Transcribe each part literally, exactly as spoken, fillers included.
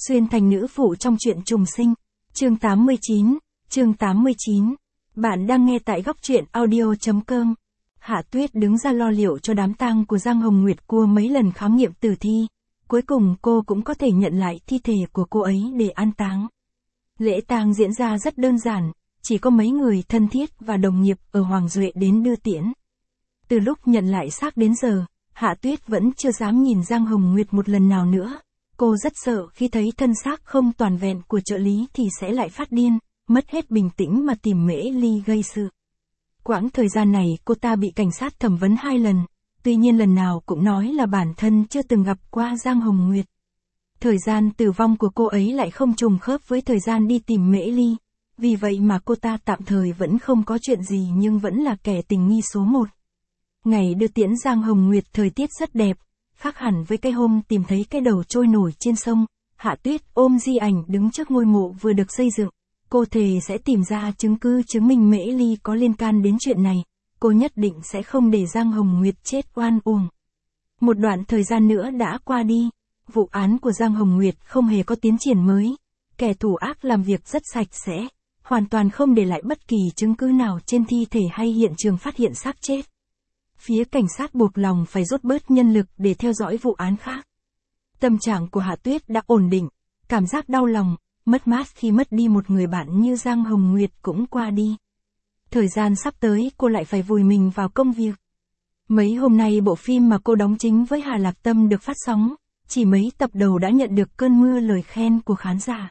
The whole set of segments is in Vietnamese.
xuyên thành nữ phụ trong truyện trùng sinh. Chương tám mươi chín, chương tám mươi chín. Bạn đang nghe tại góc truyện audio chấm com. Hạ Tuyết đứng ra lo liệu cho đám tang của Giang Hồng Nguyệt qua mấy lần khám nghiệm tử thi. Cuối cùng cô cũng có thể nhận lại thi thể của cô ấy để an táng. Lễ tang diễn ra rất đơn giản, chỉ có mấy người thân thiết và đồng nghiệp ở Hoàng Duệ đến đưa tiễn. Từ lúc nhận lại xác đến giờ, Hạ Tuyết vẫn chưa dám nhìn Giang Hồng Nguyệt một lần nào nữa. Cô rất sợ khi thấy thân xác không toàn vẹn của trợ lý thì sẽ lại phát điên, mất hết bình tĩnh mà tìm Mễ Ly gây sự. Quãng thời gian này cô ta bị cảnh sát thẩm vấn hai lần, tuy nhiên lần nào cũng nói là bản thân chưa từng gặp qua Giang Hồng Nguyệt. Thời gian tử vong của cô ấy lại không trùng khớp với thời gian đi tìm Mễ Ly, vì vậy mà cô ta tạm thời vẫn không có chuyện gì nhưng vẫn là kẻ tình nghi số một. Ngày đưa tiễn Giang Hồng Nguyệt thời tiết rất đẹp, khác hẳn với cái hôm tìm thấy cái đầu trôi nổi trên sông. Hạ Tuyết ôm di ảnh đứng trước ngôi mộ vừa được xây dựng. Cô thề sẽ tìm ra chứng cứ chứng minh Mễ Ly có liên can đến chuyện này. Cô nhất định sẽ không để Giang Hồng Nguyệt chết oan uổng. Một đoạn thời gian nữa đã qua đi. Vụ án của Giang Hồng Nguyệt không hề có tiến triển mới. Kẻ thủ ác làm việc rất sạch sẽ, hoàn toàn không để lại bất kỳ chứng cứ nào trên thi thể hay hiện trường phát hiện xác chết. Phía cảnh sát buộc lòng phải rút bớt nhân lực để theo dõi vụ án khác. Tâm trạng của Hạ Tuyết đã ổn định, cảm giác đau lòng, mất mát khi mất đi một người bạn như Giang Hồng Nguyệt cũng qua đi. Thời gian sắp tới cô lại phải vùi mình vào công việc. Mấy hôm nay bộ phim mà cô đóng chính với Hà Lạc Tâm được phát sóng, chỉ mấy tập đầu đã nhận được cơn mưa lời khen của khán giả.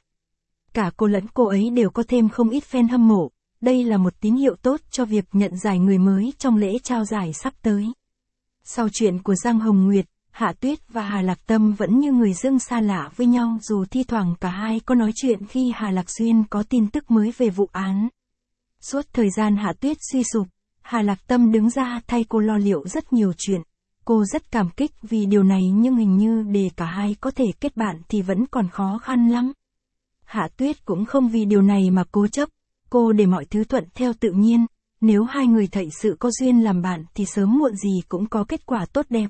Cả cô lẫn cô ấy đều có thêm không ít fan hâm mộ. Đây là một tín hiệu tốt cho việc nhận giải người mới trong lễ trao giải sắp tới. Sau chuyện của Giang Hồng Nguyệt, Hạ Tuyết và Hà Lạc Tâm vẫn như người dưng xa lạ với nhau dù thi thoảng cả hai có nói chuyện khi Hà Lạc Xuyên có tin tức mới về vụ án. Suốt thời gian Hạ Tuyết suy sụp, Hà Lạc Tâm đứng ra thay cô lo liệu rất nhiều chuyện. Cô rất cảm kích vì điều này nhưng hình như để cả hai có thể kết bạn thì vẫn còn khó khăn lắm. Hạ Tuyết cũng không vì điều này mà cố chấp. Cô để mọi thứ thuận theo tự nhiên, nếu hai người thật sự có duyên làm bạn thì sớm muộn gì cũng có kết quả tốt đẹp.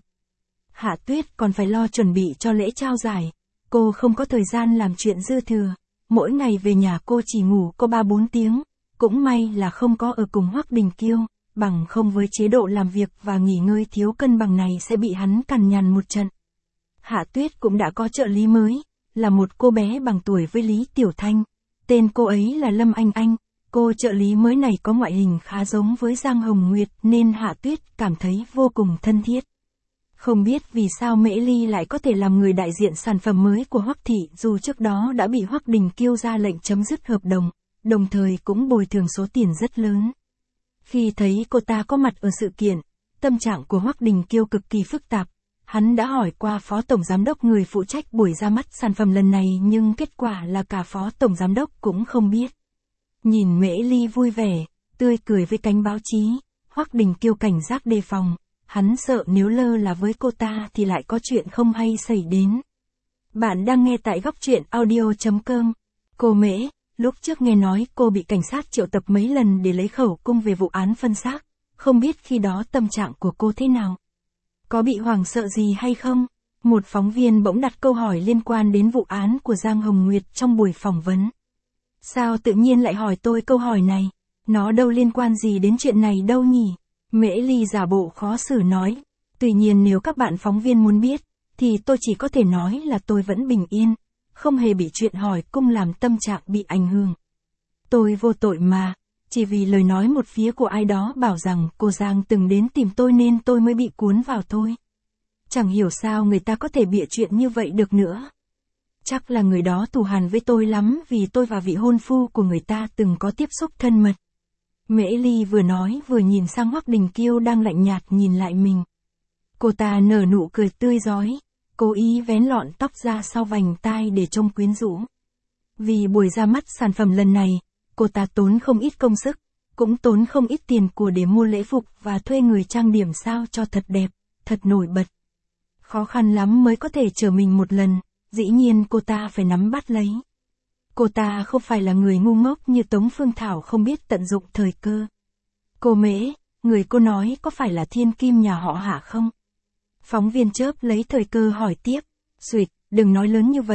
Hạ Tuyết còn phải lo chuẩn bị cho lễ trao giải, cô không có thời gian làm chuyện dư thừa, mỗi ngày về nhà cô chỉ ngủ có ba bốn tiếng, cũng may là không có ở cùng Hoắc Đình Kiêu, bằng không với chế độ làm việc và nghỉ ngơi thiếu cân bằng này sẽ bị hắn cằn nhằn một trận. Hạ Tuyết cũng đã có trợ lý mới, là một cô bé bằng tuổi với Lý Tiểu Thanh, tên cô ấy là Lâm Anh Anh. Cô trợ lý mới này có ngoại hình khá giống với Giang Hồng Nguyệt nên Hạ Tuyết cảm thấy vô cùng thân thiết. Không biết vì sao Mễ Ly lại có thể làm người đại diện sản phẩm mới của Hoắc Thị dù trước đó đã bị Hoắc Đình Kiêu ra lệnh chấm dứt hợp đồng, đồng thời cũng bồi thường số tiền rất lớn. Khi thấy cô ta có mặt ở sự kiện, tâm trạng của Hoắc Đình Kiêu cực kỳ phức tạp. Hắn đã hỏi qua phó tổng giám đốc người phụ trách buổi ra mắt sản phẩm lần này nhưng kết quả là cả phó tổng giám đốc cũng không biết. Nhìn Mễ Ly vui vẻ, tươi cười với cánh báo chí, Hoắc Đình Kiêu cảnh giác đề phòng, hắn sợ nếu lơ là với cô ta thì lại có chuyện không hay xảy đến. Bạn đang nghe tại góc truyện audio chấm com. Cô Mễ, lúc trước nghe nói cô bị cảnh sát triệu tập mấy lần để lấy khẩu cung về vụ án phân xác, không biết khi đó tâm trạng của cô thế nào? Có bị hoảng sợ gì hay không? Một phóng viên bỗng đặt câu hỏi liên quan đến vụ án của Giang Hồng Nguyệt trong buổi phỏng vấn. Sao tự nhiên lại hỏi tôi câu hỏi này? Nó đâu liên quan gì đến chuyện này đâu nhỉ? Mễ Ly giả bộ khó xử nói. Tuy nhiên nếu các bạn phóng viên muốn biết, thì tôi chỉ có thể nói là tôi vẫn bình yên, không hề bị chuyện hỏi cung làm tâm trạng bị ảnh hưởng. Tôi vô tội mà, chỉ vì lời nói một phía của ai đó bảo rằng cô Giang từng đến tìm tôi nên tôi mới bị cuốn vào thôi. Chẳng hiểu sao người ta có thể bịa chuyện như vậy được nữa. Chắc là người đó thù hằn với tôi lắm vì tôi và vị hôn phu của người ta từng có tiếp xúc thân mật. Mễ Ly vừa nói vừa nhìn sang Hoắc Đình Kiêu đang lạnh nhạt nhìn lại mình. Cô ta nở nụ cười tươi rói, cố ý vén lọn tóc ra sau vành tai để trông quyến rũ. Vì buổi ra mắt sản phẩm lần này, cô ta tốn không ít công sức, cũng tốn không ít tiền của để mua lễ phục và thuê người trang điểm sao cho thật đẹp, thật nổi bật. Khó khăn lắm mới có thể chở mình một lần. Dĩ nhiên cô ta phải nắm bắt lấy. Cô ta không phải là người ngu ngốc như Tống Phương Thảo không biết tận dụng thời cơ. Cô Mễ, người cô nói có phải là thiên kim nhà họ Hạ không? Phóng viên chớp lấy thời cơ hỏi tiếp. Xuyệt, đừng nói lớn như vậy,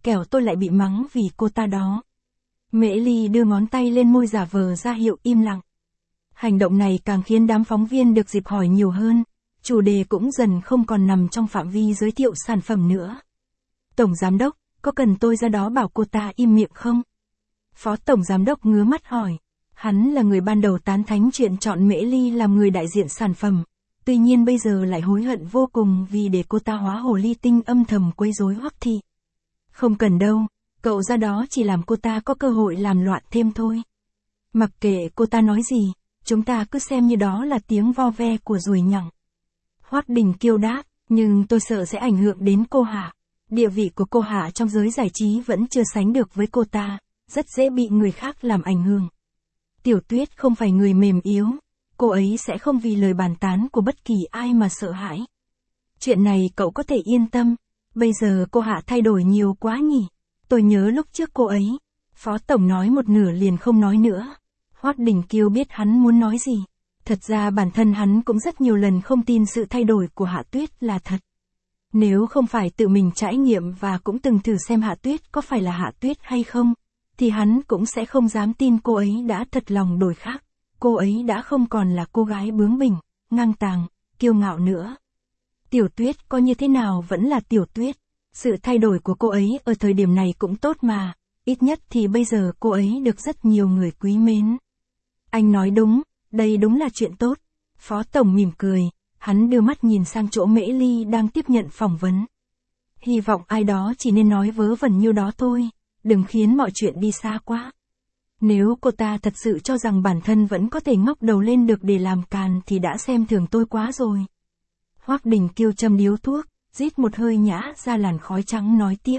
kẻo tôi lại bị mắng vì cô ta đó. Mễ Ly đưa ngón tay lên môi giả vờ ra hiệu im lặng. Hành động này càng khiến đám phóng viên được dịp hỏi nhiều hơn, chủ đề cũng dần không còn nằm trong phạm vi giới thiệu sản phẩm nữa. Tổng giám đốc, có cần tôi ra đó bảo cô ta im miệng không? Phó tổng giám đốc ngứa mắt hỏi. Hắn là người ban đầu tán thánh chuyện chọn Mễ Ly làm người đại diện sản phẩm, tuy nhiên bây giờ lại hối hận vô cùng vì để cô ta hóa hồ ly tinh âm thầm quấy rối Hoắc Thị. Không cần đâu, cậu ra đó chỉ làm cô ta có cơ hội làm loạn thêm thôi. Mặc kệ cô ta nói gì, chúng ta cứ xem như đó là tiếng vo ve của ruồi nhặng. Hoắc Đình Kiêu đáp, nhưng tôi sợ sẽ ảnh hưởng đến cô Hạ. Địa vị của cô Hạ trong giới giải trí vẫn chưa sánh được với cô ta, rất dễ bị người khác làm ảnh hưởng. Tiểu Tuyết không phải người mềm yếu, cô ấy sẽ không vì lời bàn tán của bất kỳ ai mà sợ hãi. Chuyện này cậu có thể yên tâm, bây giờ cô Hạ thay đổi nhiều quá nhỉ. Tôi nhớ lúc trước cô ấy, Phó Tổng nói một nửa liền không nói nữa. Hoắc Đình Kiêu biết hắn muốn nói gì. Thật ra bản thân hắn cũng rất nhiều lần không tin sự thay đổi của Hạ Tuyết là thật. Nếu không phải tự mình trải nghiệm và cũng từng thử xem Hạ Tuyết có phải là Hạ Tuyết hay không, thì hắn cũng sẽ không dám tin cô ấy đã thật lòng đổi khác. Cô ấy đã không còn là cô gái bướng bỉnh, ngang tàng, kiêu ngạo nữa. Tiểu Tuyết có như thế nào vẫn là Tiểu Tuyết. Sự thay đổi của cô ấy ở thời điểm này cũng tốt mà, ít nhất thì bây giờ cô ấy được rất nhiều người quý mến. Anh nói đúng, đây đúng là chuyện tốt. Phó Tổng mỉm cười, hắn đưa mắt nhìn sang chỗ Mễ Ly đang tiếp nhận phỏng vấn. Hy vọng ai đó chỉ nên nói vớ vẩn nhiêu đó thôi, đừng khiến mọi chuyện đi xa quá. Nếu cô ta thật sự cho rằng bản thân vẫn có thể ngóc đầu lên được để làm càn thì đã xem thường tôi quá rồi. Hoắc Đình Kiêu châm điếu thuốc, rít một hơi nhả ra làn khói trắng nói tiếp.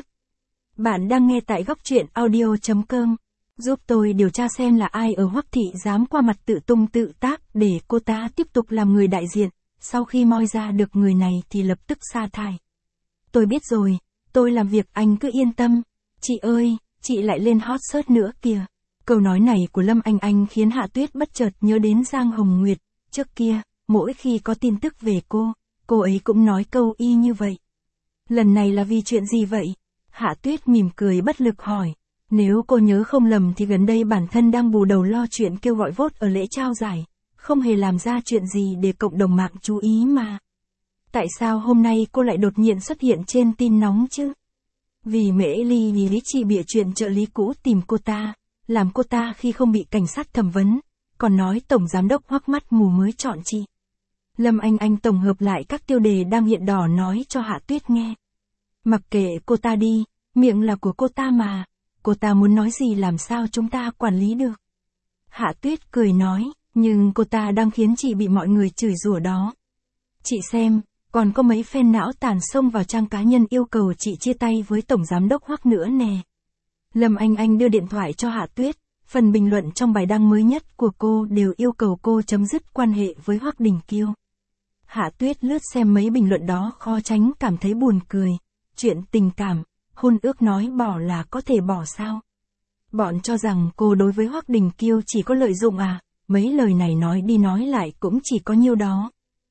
Bạn đang nghe tại góc truyện audio chấm com. Giúp tôi điều tra xem là ai ở Hoắc Thị dám qua mặt tự tung tự tác để cô ta tiếp tục làm người đại diện, sau khi moi ra được người này thì lập tức sa thải. Tôi biết rồi, tôi làm việc anh cứ yên tâm. Chị ơi, chị lại lên hot search nữa kìa. Câu nói này của Lâm Anh Anh khiến Hạ Tuyết bất chợt nhớ đến Giang Hồng Nguyệt. Trước kia, mỗi khi có tin tức về cô, cô ấy cũng nói câu y như vậy. Lần này là vì chuyện gì vậy? Hạ Tuyết mỉm cười bất lực hỏi. Nếu cô nhớ không lầm thì gần đây bản thân đang bù đầu lo chuyện kêu gọi vote ở lễ trao giải, không hề làm ra chuyện gì để cộng đồng mạng chú ý mà. Tại sao hôm nay cô lại đột nhiên xuất hiện trên tin nóng chứ? Vì Mễ Ly vì lý chị bịa chuyện trợ lý cũ tìm cô ta, làm cô ta khi không bị cảnh sát thẩm vấn, còn nói tổng giám đốc Hoắc mắt mù mới chọn chị. Lâm Anh Anh tổng hợp lại các tiêu đề đang hiện đỏ nói cho Hạ Tuyết nghe. Mặc kệ cô ta đi, miệng là của cô ta mà, cô ta muốn nói gì làm sao chúng ta quản lý được. Hạ Tuyết cười nói, nhưng cô ta đang khiến chị bị mọi người chửi rủa đó. Chị xem, còn có mấy fan não tàn xông vào trang cá nhân yêu cầu chị chia tay với tổng giám đốc Hoắc nữa nè. Lâm Anh Anh đưa điện thoại cho Hạ Tuyết, phần bình luận trong bài đăng mới nhất của cô đều yêu cầu cô chấm dứt quan hệ với Hoắc Đình Kiêu. Hạ Tuyết lướt xem mấy bình luận đó khó tránh cảm thấy buồn cười. Chuyện tình cảm, hôn ước nói bỏ là có thể bỏ sao? Bọn cho rằng cô đối với Hoắc Đình Kiêu chỉ có lợi dụng à, mấy lời này nói đi nói lại cũng chỉ có nhiêu đó.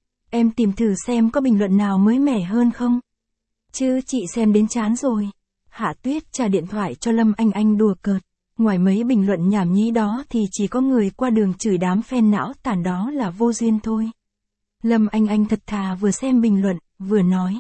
Em tìm thử xem có bình luận nào mới mẻ hơn không? Chứ chị xem đến chán rồi. Hạ Tuyết trả điện thoại cho Lâm Anh Anh đùa cợt. Ngoài mấy bình luận nhảm nhí đó thì chỉ có người qua đường chửi đám fan não tàn đó là vô duyên thôi. Lâm Anh Anh thật thà vừa xem bình luận, vừa nói.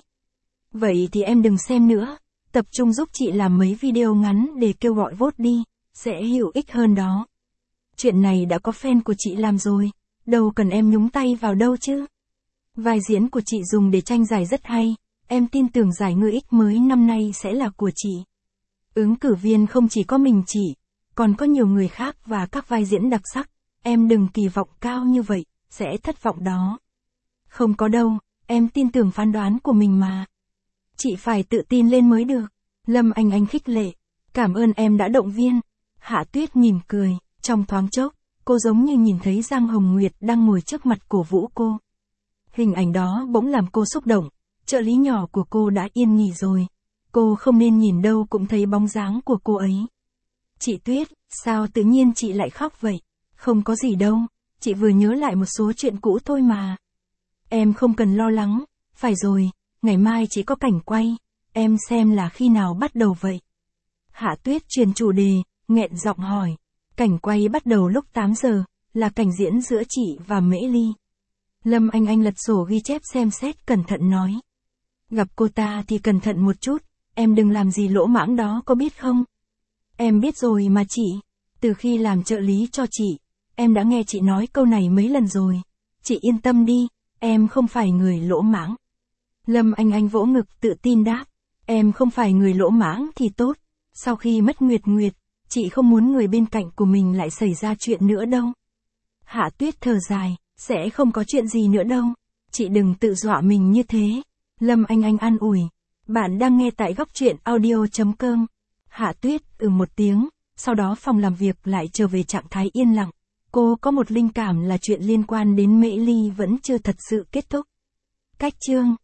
Vậy thì em đừng xem nữa, tập trung giúp chị làm mấy video ngắn để kêu gọi vote đi, sẽ hữu ích hơn đó. Chuyện này đã có fan của chị làm rồi, đâu cần em nhúng tay vào đâu chứ. Vai diễn của chị dùng để tranh giải rất hay, em tin tưởng giải Người X mới năm nay sẽ là của chị. Ứng cử viên không chỉ có mình chị, còn có nhiều người khác và các vai diễn đặc sắc, em đừng kỳ vọng cao như vậy, sẽ thất vọng đó. Không có đâu, em tin tưởng phán đoán của mình mà. Chị phải tự tin lên mới được. Lâm Anh Anh khích lệ. Cảm ơn em đã động viên. Hạ Tuyết mỉm cười, trong thoáng chốc, cô giống như nhìn thấy Giang Hồng Nguyệt đang ngồi trước mặt cổ vũ cô. Hình ảnh đó bỗng làm cô xúc động, trợ lý nhỏ của cô đã yên nghỉ rồi. Cô không nên nhìn đâu cũng thấy bóng dáng của cô ấy. Chị Tuyết, sao tự nhiên chị lại khóc vậy? Không có gì đâu, chị vừa nhớ lại một số chuyện cũ thôi mà. Em không cần lo lắng, phải rồi, ngày mai chỉ có cảnh quay, em xem là khi nào bắt đầu vậy? Hạ Tuyết truyền chủ đề, nghẹn giọng hỏi. Cảnh quay bắt đầu lúc tám giờ, là cảnh diễn giữa chị và Mễ Ly. Lâm Anh Anh lật sổ ghi chép xem xét cẩn thận nói. Gặp cô ta thì cẩn thận một chút, em đừng làm gì lỗ mãng đó có biết không? Em biết rồi mà chị, từ khi làm trợ lý cho chị, em đã nghe chị nói câu này mấy lần rồi. Chị yên tâm đi, em không phải người lỗ mãng. Lâm Anh Anh vỗ ngực tự tin đáp, em không phải người lỗ mãng thì tốt. Sau khi mất Nguyệt Nguyệt, chị không muốn người bên cạnh của mình lại xảy ra chuyện nữa đâu. Hạ Tuyết thở dài, sẽ không có chuyện gì nữa đâu. Chị đừng tự dọa mình như thế. Lâm Anh Anh an ủi. Bạn đang nghe tại góc truyện audio chấm com. Hạ Tuyết ừ một tiếng, sau đó phòng làm việc lại trở về trạng thái yên lặng. Cô có một linh cảm là chuyện liên quan đến Mễ Ly vẫn chưa thật sự kết thúc. Cách chương